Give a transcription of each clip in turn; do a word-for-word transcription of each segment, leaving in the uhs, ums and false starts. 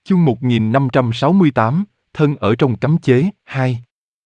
Chương một nghìn năm trăm sáu mươi tám, thân ở trong cấm chế, hai.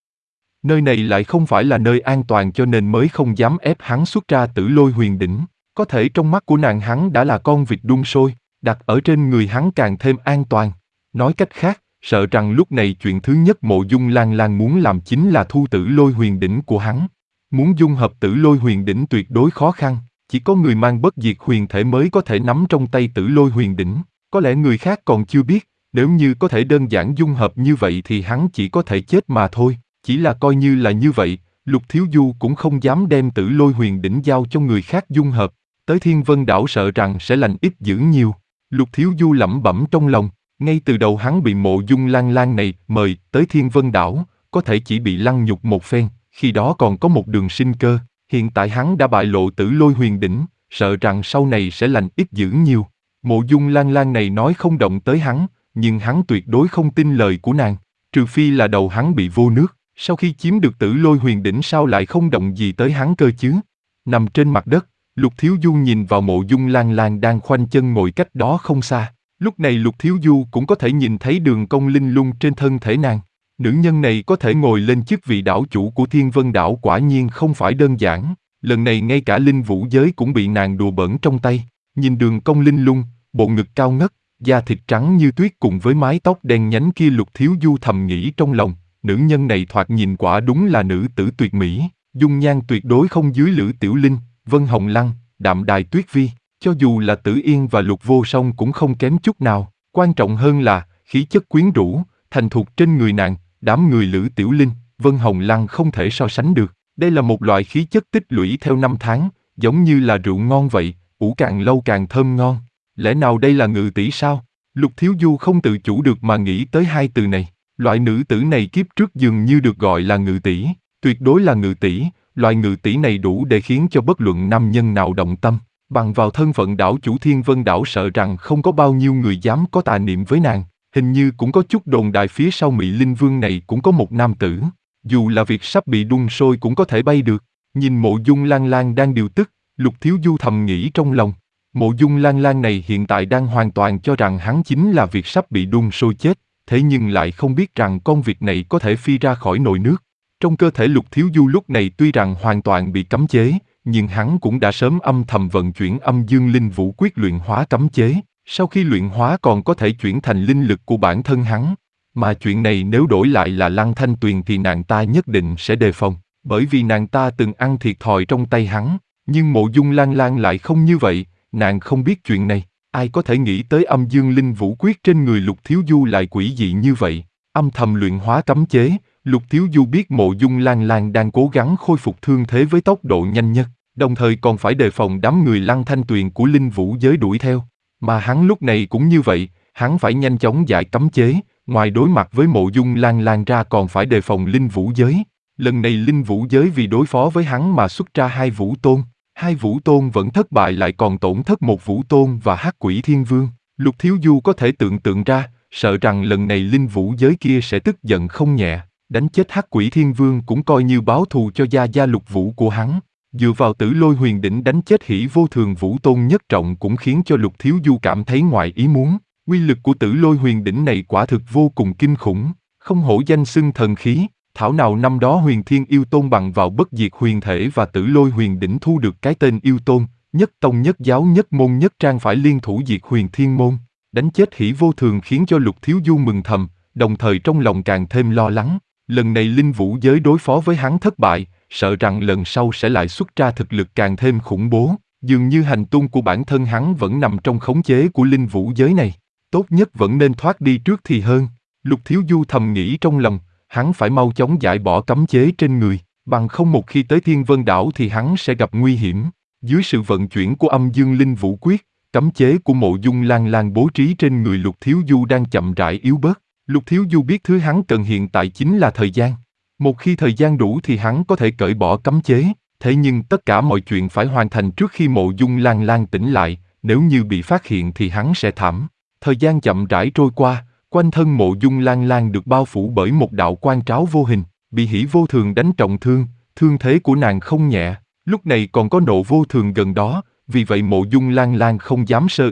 Nơi này lại không phải là nơi an toàn cho nên mới không dám ép hắn xuất ra Tử Lôi Huyền Đỉnh. Có thể trong mắt của nàng hắn đã là con vịt đun sôi, đặt ở trên người hắn càng thêm an toàn. Nói cách khác, sợ rằng lúc này chuyện thứ nhất Mộ Dung Lan Lan muốn làm chính là thu Tử Lôi Huyền Đỉnh của hắn. Muốn dung hợp Tử Lôi Huyền Đỉnh tuyệt đối khó khăn, chỉ có người mang bất diệt huyền thể mới có thể nắm trong tay Tử Lôi Huyền Đỉnh. Có lẽ người khác còn chưa biết, nếu như có thể đơn giản dung hợp như vậy thì hắn chỉ có thể chết mà thôi. Chỉ là coi như là như vậy, Lục Thiếu Du cũng không dám đem Tử Lôi Huyền Đỉnh giao cho người khác dung hợp. Tới Thiên Vân Đảo sợ rằng sẽ lành ít dữ nhiều. Lục Thiếu Du lẩm bẩm trong lòng, ngay từ đầu hắn bị Mộ Dung Lan Lan này mời tới Thiên Vân Đảo, có thể chỉ bị lăng nhục một phen, khi đó còn có một đường sinh cơ. Hiện tại hắn đã bại lộ Tử Lôi Huyền Đỉnh, sợ rằng sau này sẽ lành ít dữ nhiều. Mộ Dung Lan Lan này nói không động tới hắn, nhưng hắn tuyệt đối không tin lời của nàng, trừ phi là đầu hắn bị vô nước. Sau khi chiếm được Tử Lôi Huyền Đỉnh sao lại không động gì tới hắn cơ chứ? Nằm trên mặt đất, Lục Thiếu Du nhìn vào Mộ Dung Lan Lan đang khoanh chân ngồi cách đó không xa. Lúc này Lục Thiếu Du cũng có thể nhìn thấy đường cong linh lung trên thân thể nàng. Nữ nhân này có thể ngồi lên chức vị đảo chủ của Thiên Vân Đảo quả nhiên không phải đơn giản. Lần này ngay cả linh vũ giới cũng bị nàng đùa bỡn trong tay. Nhìn đường cong linh lung, bộ ngực cao ngất, da thịt trắng như tuyết cùng với mái tóc đen nhánh kia, Lục Thiếu Du thầm nghĩ trong lòng, nữ nhân này thoạt nhìn quả đúng là nữ tử tuyệt mỹ, dung nhan tuyệt đối không dưới Lữ Tiểu Linh, Vân Hồng Lăng, Đạm Đài Tuyết Vi, cho dù là Tử Yên và Lục Vô Song cũng không kém chút nào. Quan trọng hơn là khí chất quyến rũ, thành thục trên người nàng, đám người Lữ Tiểu Linh, Vân Hồng Lăng không thể so sánh được. Đây là một loại khí chất tích lũy theo năm tháng, giống như là rượu ngon vậy, ủ càng lâu càng thơm ngon. Lẽ nào đây là ngự tỷ sao? Lục Thiếu Du không tự chủ được mà nghĩ tới hai từ này. Loại nữ tử này kiếp trước dường như được gọi là ngự tỷ, tuyệt đối là ngự tỷ. Loại ngự tỷ này đủ để khiến cho bất luận nam nhân nào động tâm. Bằng vào thân phận đảo chủ Thiên Vân Đảo sợ rằng không có bao nhiêu người dám có tà niệm với nàng. Hình như cũng có chút đồn đại phía sau Mỹ Linh Vương này cũng có một nam tử. Dù là việc sắp bị đun sôi cũng có thể bay được. Nhìn Mộ Dung Lan Lan đang điều tức, Lục Thiếu Du thầm nghĩ trong lòng. Mộ Dung Lan Lan này hiện tại đang hoàn toàn cho rằng hắn chính là việc sắp bị đun sôi chết, thế nhưng lại không biết rằng con vịt này có thể phi ra khỏi nồi nước. Trong cơ thể Lục Thiếu Du lúc này tuy rằng hoàn toàn bị cấm chế, nhưng hắn cũng đã sớm âm thầm vận chuyển Âm Dương Linh Vũ Quyết luyện hóa cấm chế. Sau khi luyện hóa còn có thể chuyển thành linh lực của bản thân hắn. Mà chuyện này nếu đổi lại là Lăng Thanh Tuyền thì nàng ta nhất định sẽ đề phòng, bởi vì nàng ta từng ăn thiệt thòi trong tay hắn. Nhưng Mộ Dung Lan Lan lại không như vậy, nàng không biết chuyện này. Ai có thể nghĩ tới Âm Dương Linh Vũ Quyết trên người Lục Thiếu Du lại quỷ dị như vậy. Âm thầm luyện hóa cấm chế, Lục Thiếu Du biết Mộ Dung Lan Lan đang cố gắng khôi phục thương thế với tốc độ nhanh nhất, đồng thời còn phải đề phòng đám người Lăng Thanh Tuyền của Linh Vũ giới đuổi theo. Mà hắn lúc này cũng như vậy, hắn phải nhanh chóng giải cấm chế, ngoài đối mặt với Mộ Dung Lan Lan ra còn phải đề phòng Linh Vũ giới. Lần này Linh Vũ giới vì đối phó với hắn mà xuất ra hai vũ tôn. Hai vũ tôn vẫn thất bại lại còn tổn thất một vũ tôn và Hắc Quỷ Thiên Vương. Lục Thiếu Du có thể tưởng tượng ra, sợ rằng lần này Linh Vũ giới kia sẽ tức giận không nhẹ, đánh chết Hắc Quỷ Thiên Vương cũng coi như báo thù cho gia gia Lục Vũ của hắn. Dựa vào Tử Lôi Huyền Đỉnh đánh chết Hỉ Vô Thường vũ tôn nhất trọng cũng khiến cho Lục Thiếu Du cảm thấy ngoài ý muốn. Uy lực của Tử Lôi Huyền Đỉnh này quả thực vô cùng kinh khủng, không hổ danh xưng thần khí. Thảo nào năm đó Huyền Thiên Yêu Tôn bằng vào bất diệt huyền thể và Tử Lôi Huyền Đỉnh thu được cái tên Yêu Tôn, nhất tông nhất giáo nhất môn nhất trang phải liên thủ diệt Huyền Thiên Môn. Đánh chết Hỉ Vô Thường khiến cho Lục Thiếu Du mừng thầm, đồng thời trong lòng càng thêm lo lắng. Lần này Linh Vũ giới đối phó với hắn thất bại, sợ rằng lần sau sẽ lại xuất ra thực lực càng thêm khủng bố. Dường như hành tung của bản thân hắn vẫn nằm trong khống chế của Linh Vũ giới này. Tốt nhất vẫn nên thoát đi trước thì hơn. Lục Thiếu Du thầm nghĩ trong lòng, hắn phải mau chóng giải bỏ cấm chế trên người, bằng không một khi tới Thiên Vân Đảo thì hắn sẽ gặp nguy hiểm. Dưới sự vận chuyển của Âm Dương Linh Vũ Quyết, cấm chế của Mộ Dung Lan Lan bố trí trên người Lục Thiếu Du đang chậm rãi yếu bớt. Lục Thiếu Du biết thứ hắn cần hiện tại chính là thời gian. Một khi thời gian đủ thì hắn có thể cởi bỏ cấm chế, thế nhưng tất cả mọi chuyện phải hoàn thành trước khi Mộ Dung Lan Lan tỉnh lại, nếu như bị phát hiện thì hắn sẽ thảm. Thời gian chậm rãi trôi qua, quanh thân Mộ Dung Lan Lan được bao phủ bởi một đạo quang tráo vô hình, bị Hỉ Vô Thường đánh trọng thương, thương thế của nàng không nhẹ, lúc này còn có Nộ Vô Thường gần đó, vì vậy Mộ Dung Lan Lan không dám sơ ý,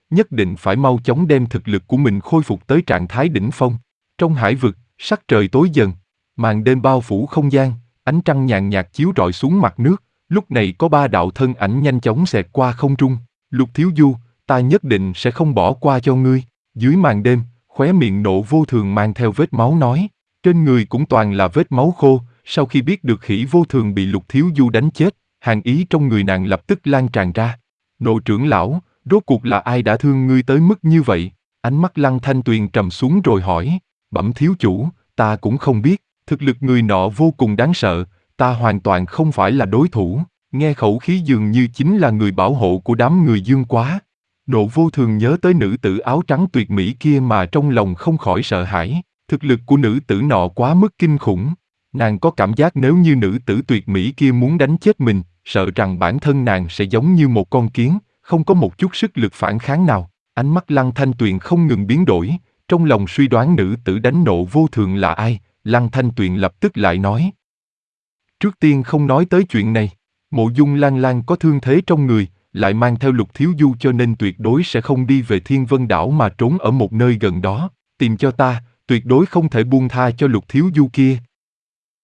nhất định phải mau chóng đem thực lực của mình khôi phục tới trạng thái đỉnh phong. Trong hải vực, sắc trời tối dần, màn đêm bao phủ không gian, ánh trăng nhàn nhạt chiếu rọi xuống mặt nước, lúc này có ba đạo thân ảnh nhanh chóng xẹt qua không trung. Lục Thiếu Du, ta nhất định sẽ không bỏ qua cho ngươi. Dưới màn đêm, khóe miệng Nộ Vô Thường mang theo vết máu nói, trên người cũng toàn là vết máu khô. Sau khi biết được Khỉ Vô Thường bị Lục Thiếu Du đánh chết, hàn ý trong người nàng lập tức lan tràn ra. Nộ trưởng lão, rốt cuộc là ai đã thương ngươi tới mức như vậy? Ánh mắt Lăng Thanh Tuyền trầm xuống rồi hỏi. Bẩm thiếu chủ, ta cũng không biết, thực lực người nọ vô cùng đáng sợ, ta hoàn toàn không phải là đối thủ. Nghe khẩu khí dường như chính là người bảo hộ của đám người Dương Quá. Nộ Vô Thường nhớ tới nữ tử áo trắng tuyệt mỹ kia mà trong lòng không khỏi sợ hãi. Thực lực của nữ tử nọ quá mức kinh khủng. Nàng có cảm giác nếu như nữ tử tuyệt mỹ kia muốn đánh chết mình, sợ rằng bản thân nàng sẽ giống như một con kiến, không có một chút sức lực phản kháng nào. Ánh mắt Lăng Thanh Tuyền không ngừng biến đổi, trong lòng suy đoán nữ tử đánh Nộ Vô Thường là ai. Lăng Thanh Tuyền lập tức lại nói. Trước tiên không nói tới chuyện này, Mộ Dung Lan Lan có thương thế trong người, lại mang theo Lục Thiếu Du cho nên tuyệt đối sẽ không đi về Thiên Vân Đảo mà trốn ở một nơi gần đó. Tìm cho ta, tuyệt đối không thể buông tha cho Lục Thiếu Du kia.